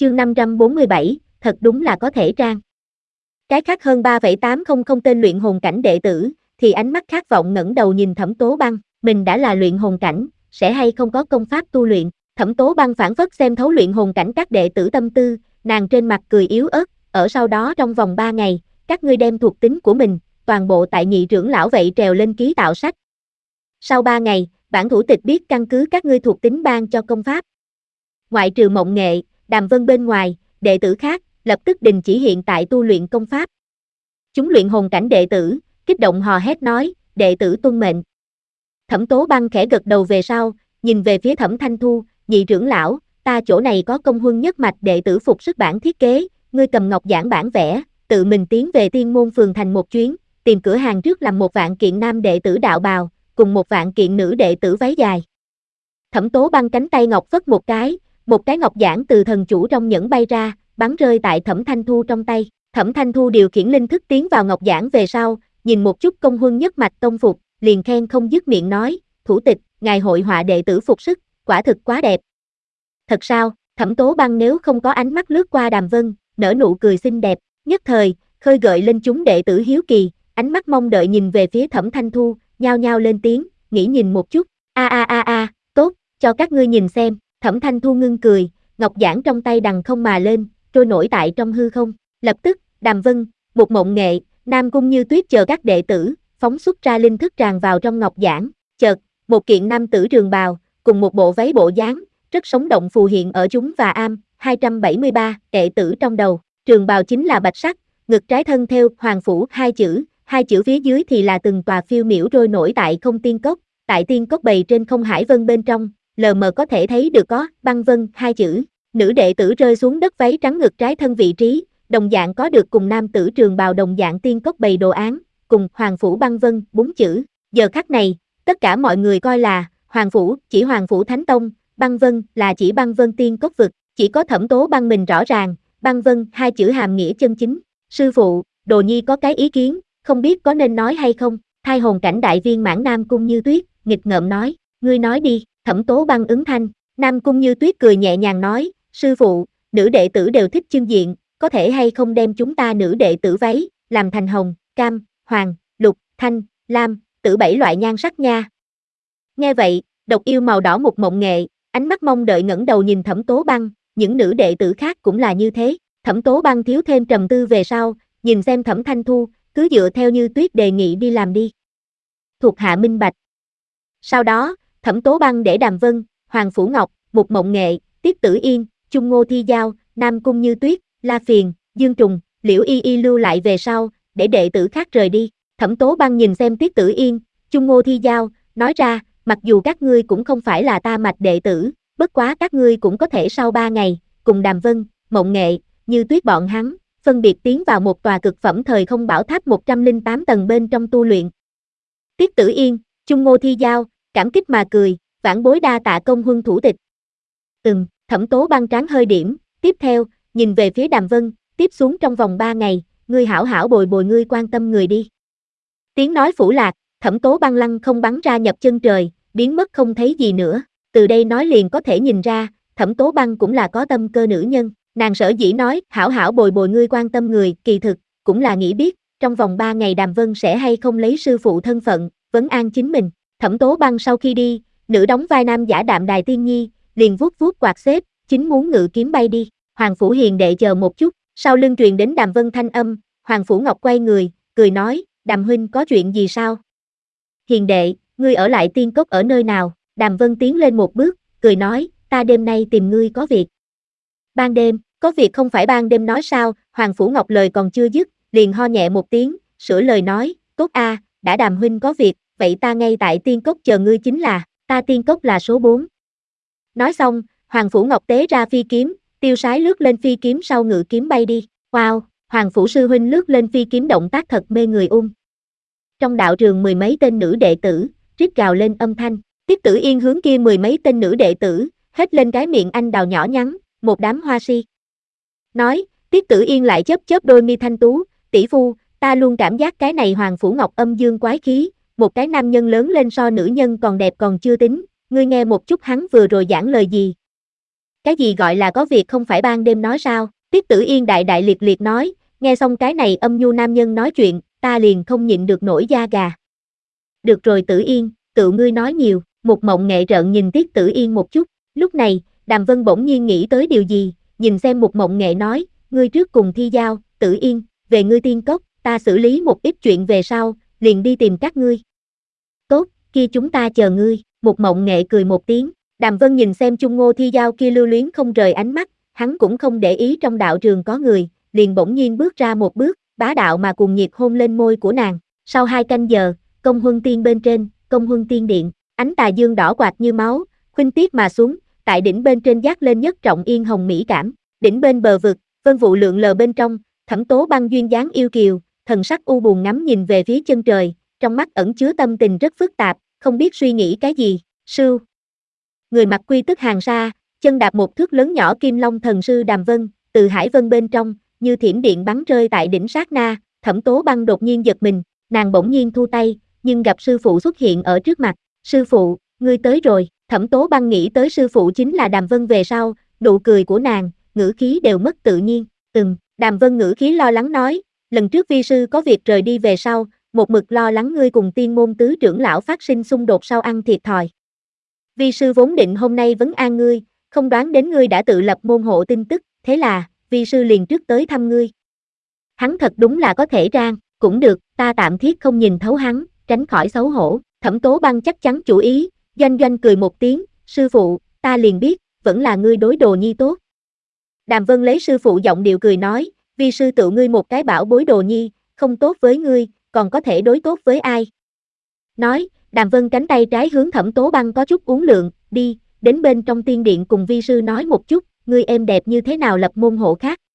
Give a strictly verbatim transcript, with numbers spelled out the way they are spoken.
chương năm trăm bốn mươi bảy, thật đúng là có thể trang. Cái khác hơn ba phẩy tám không không tên luyện hồn cảnh đệ tử, thì ánh mắt khát vọng ngẩng đầu nhìn Thẩm Tố Băng, mình đã là luyện hồn cảnh, sẽ hay không có công pháp tu luyện. Thẩm Tố Băng phảng phất xem thấu luyện hồn cảnh các đệ tử tâm tư, nàng trên mặt cười yếu ớt, ở sau đó trong vòng ba ngày, các ngươi đem thuộc tính của mình, toàn bộ tại nhị trưởng lão vậy trèo lên ký tạo sách. Sau ba ngày, bản thủ tịch biết căn cứ các ngươi thuộc tính ban cho công pháp. Ngoại trừ Mộng Nghệ, Đàm Vân bên ngoài, đệ tử khác, lập tức đình chỉ hiện tại tu luyện công pháp. Chúng luyện hồn cảnh đệ tử, kích động hò hét nói, đệ tử tuân mệnh. Thẩm Tố Băng khẽ gật đầu về sau, nhìn về phía Thẩm Thanh Thu, nhị trưởng lão, ta chỗ này có công huân nhất mạch đệ tử phục sức bản thiết kế, ngươi cầm ngọc giản bản vẽ, tự mình tiến về Tiên Môn phường thành một chuyến, tìm cửa hàng trước làm một vạn kiện nam đệ tử đạo bào, cùng một vạn kiện nữ đệ tử váy dài. Thẩm Tố Băng cánh tay ngọc phất một cái, một cái ngọc giản từ thần chủ trong nhẫn bay ra, bắn rơi tại Thẩm Thanh Thu trong tay. Thẩm Thanh Thu điều khiển linh thức tiến vào ngọc giản về sau, nhìn một chút công huân nhất mạch tông phục, liền khen không dứt miệng nói, thủ tịch, ngài hội họa đệ tử phục sức, quả thực quá đẹp. Thật sao? Thẩm Tố Băng nếu không có ánh mắt lướt qua Đàm Vân, nở nụ cười xinh đẹp, nhất thời, khơi gợi lên chúng đệ tử hiếu kỳ, ánh mắt mong đợi nhìn về phía Thẩm Thanh Thu, nhao nhao lên tiếng, nghĩ nhìn một chút, a a a a, tốt, cho các ngươi nhìn xem. Thẩm Thanh Thu ngưng cười, ngọc giản trong tay đằng không mà lên, trôi nổi tại trong hư không. Lập tức, Đàm Vân, một Mộng Nghệ, Nam Cung Như Tuyết chờ các đệ tử, phóng xuất ra linh thức tràn vào trong ngọc giản. Chợt, một kiện nam tử trường bào, cùng một bộ váy bộ dáng, rất sống động phù hiện ở chúng và am, hai trăm bảy mươi ba, đệ tử trong đầu. Trường bào chính là bạch sắc, ngực trái thân theo Hoàng Phủ hai chữ, hai chữ phía dưới thì là từng tòa phiêu miểu trôi nổi tại không tiên cốc, tại tiên cốc bày trên không hải vân bên trong, lờ mờ có thể thấy được có băng vân hai chữ. Nữ đệ tử rơi xuống đất váy trắng ngực trái thân vị trí, đồng dạng có được cùng nam tử trường bào đồng dạng tiên cốc bày đồ án, cùng Hoàng Phủ băng vân bốn chữ. Giờ khắc này, tất cả mọi người coi là Hoàng Phủ chỉ Hoàng Phủ Thánh Tông, băng vân là chỉ băng vân tiên cốc vực, chỉ có Thẩm Tố Băng mình rõ ràng, băng vân hai chữ hàm nghĩa chân chính. Sư phụ, Đồ Nhi có cái ý kiến, không biết có nên nói hay không? Thai hồn cảnh đại viên mãn Nam Cung Như Tuyết, nghịch ngợm nói, ngươi nói đi. Thẩm Tố Băng ứng thanh, Nam Cung Như Tuyết cười nhẹ nhàng nói, sư phụ, nữ đệ tử đều thích trưng diện, có thể hay không đem chúng ta nữ đệ tử váy, làm thành hồng, cam, hoàng, lục, thanh, lam, tử bảy loại nhan sắc nha. Nghe vậy, độc yêu màu đỏ một Mộng Nghệ, ánh mắt mong đợi ngẩng đầu nhìn Thẩm Tố Băng, những nữ đệ tử khác cũng là như thế. Thẩm Tố Băng thiếu thêm trầm tư về sau, nhìn xem Thẩm Thanh Thu, cứ dựa theo Như Tuyết đề nghị đi làm đi. Thuộc hạ minh bạch. Sau đó, Thẩm Tố Băng để Đàm Vân, Hoàng Phủ Ngọc, một Mộng Nghệ, Tiết Tử Yên, Chung Ngô Thi Giao, Nam Cung Như Tuyết, La Phiền, Dương Trùng, Liễu Y Y lưu lại về sau, để đệ tử khác rời đi. Thẩm Tố Băng nhìn xem Tiết Tử Yên, Chung Ngô Thi Giao, nói ra, mặc dù các ngươi cũng không phải là ta mạch đệ tử, bất quá các ngươi cũng có thể sau ba ngày, cùng Đàm Vân, Mộng Nghệ, Như Tuyết bọn hắn, phân biệt tiến vào một tòa cực phẩm thời không bảo tháp một trăm lẻ tám tầng bên trong tu luyện. Tiết Tử Yên, Chung Ngô Thi Giao, cảm kích mà cười, vãn bối đa tạ công huân thủ tịch. Ừm, Thẩm Tố Băng trán hơi điểm, tiếp theo, nhìn về phía Đàm Vân, tiếp xuống trong vòng ba ngày, ngươi hảo hảo bồi bồi ngươi quan tâm người đi. Tiếng nói phủ lạc, Thẩm Tố Băng lăng không bắn ra nhập chân trời, biến mất không thấy gì nữa. Từ đây nói liền có thể nhìn ra, Thẩm Tố Băng cũng là có tâm cơ nữ nhân. Nàng sở dĩ nói, hảo hảo bồi bồi ngươi quan tâm người, kỳ thực, cũng là nghĩ biết, trong vòng ba ngày Đàm Vân sẽ hay không lấy sư phụ thân phận, vấn an chính mình. Thẩm Tố Băng sau khi đi, nữ đóng vai nam giả Đạm Đài Tiên Nhi, liền vuốt vuốt quạt xếp, chính muốn ngự kiếm bay đi. Hoàng Phủ Hiền đệ chờ một chút, sau lưng truyền đến Đàm Vân thanh âm, Hoàng Phủ Ngọc quay người, cười nói, Đàm huynh có chuyện gì sao? Hiền đệ, ngươi ở lại tiên cốc ở nơi nào? Đàm Vân tiến lên một bước, cười nói, ta đêm nay tìm ngươi có việc. Ban đêm, có việc không phải ban đêm nói sao? Hoàng Phủ Ngọc lời còn chưa dứt, liền ho nhẹ một tiếng, sửa lời nói, cốt a, đã Đàm huynh có việc, vậy ta ngay tại tiên cốc chờ ngươi chính là, ta tiên cốc là số bốn. Nói xong, Hoàng Phủ Ngọc tế ra phi kiếm, tiêu sái lướt lên phi kiếm sau ngự kiếm bay đi. Wow, Hoàng Phủ sư huynh lướt lên phi kiếm động tác thật mê người ung. Trong đạo trường mười mấy tên nữ đệ tử, rít gào lên âm thanh, Tiết Tử Yên hướng kia mười mấy tên nữ đệ tử, hết lên cái miệng anh đào nhỏ nhắn, một đám hoa si. Nói, Tiết Tử Yên lại chớp chớp đôi mi thanh tú, tỷ phu, ta luôn cảm giác cái này Hoàng Phủ Ngọc âm dương quái khí, một cái nam nhân lớn lên so nữ nhân còn đẹp còn chưa tính, ngươi nghe một chút hắn vừa rồi giảng lời gì. Cái gì gọi là có việc không phải ban đêm nói sao? Tiết Tử Yên đại đại liệt liệt nói, nghe xong cái này âm nhu nam nhân nói chuyện, ta liền không nhịn được nổi da gà. Được rồi Tử Yên, tự ngươi nói nhiều, Mục Mộng Nghệ trợn nhìn Tiết Tử Yên một chút, lúc này, Đàm Vân bỗng nhiên nghĩ tới điều gì, nhìn xem Mục Mộng Nghệ nói, ngươi trước cùng thi giao, Tử Yên, về ngươi tiên cốc, ta xử lý một ít chuyện về sau, liền đi tìm các ngươi. Tốt, kia chúng ta chờ ngươi, Mục Mộng Nghệ cười một tiếng, Đàm Vân nhìn xem Chung Ngô thi giao kia lưu luyến không rời ánh mắt, hắn cũng không để ý trong đạo trường có người, liền bỗng nhiên bước ra một bước, bá đạo mà cuồng nhiệt hôn lên môi của nàng. Sau hai canh giờ, Công Huân Tiên bên trên, Công Huân Tiên điện, ánh tà dương đỏ quạt như máu, khuynh tiết mà xuống, tại đỉnh bên trên dát lên nhất trọng yên hồng mỹ cảm, đỉnh bên bờ vực, vân vụ lượn lờ bên trong, Thẩm Tố Băng duyên dáng yêu kiều, thần sắc u buồn ngắm nhìn về phía chân trời, trong mắt ẩn chứa tâm tình rất phức tạp, không biết suy nghĩ cái gì. Sưu, người mặc quy tức hàng sa, chân đạp một thước lớn nhỏ kim long thần sư Đàm Vân, từ hải vân bên trong, như thiểm điện bắn rơi tại đỉnh sát na, Thẩm Tố Băng đột nhiên giật mình, nàng bỗng nhiên thu tay, nhưng gặp sư phụ xuất hiện ở trước mặt. Sư phụ, ngươi tới rồi. Thẩm Tố Băng nghĩ tới sư phụ chính là Đàm Vân về sau, nụ cười của nàng, ngữ khí đều mất tự nhiên. Ừm, Đàm Vân ngữ khí lo lắng nói, lần trước vi sư có việc rời đi về sau, một mực lo lắng ngươi cùng tiên môn tứ trưởng lão phát sinh xung đột sau ăn thiệt thòi. Vi sư vốn định hôm nay vấn an ngươi, không đoán đến ngươi đã tự lập môn hộ tin tức, thế là, vi sư liền trước tới thăm ngươi. Hắn thật đúng là có thể rang, cũng được, ta tạm thiết không nhìn thấu hắn, tránh khỏi xấu hổ. Thẩm Tố Băng chắc chắn chủ ý, Doanh Doanh cười một tiếng, sư phụ, ta liền biết, vẫn là ngươi đối Đồ Nhi tốt. Đàm Vân lấy sư phụ giọng điệu cười nói, vi sư tự ngươi một cái bảo bối Đồ Nhi, không tốt với ngươi, còn có thể đối tốt với ai. Nói, Đàm Vân cánh tay trái hướng Thẩm Tố Băng có chút uốn lượn, đi, đến bên trong tiên điện cùng vi sư nói một chút, ngươi êm đẹp như thế nào lập môn hộ khác.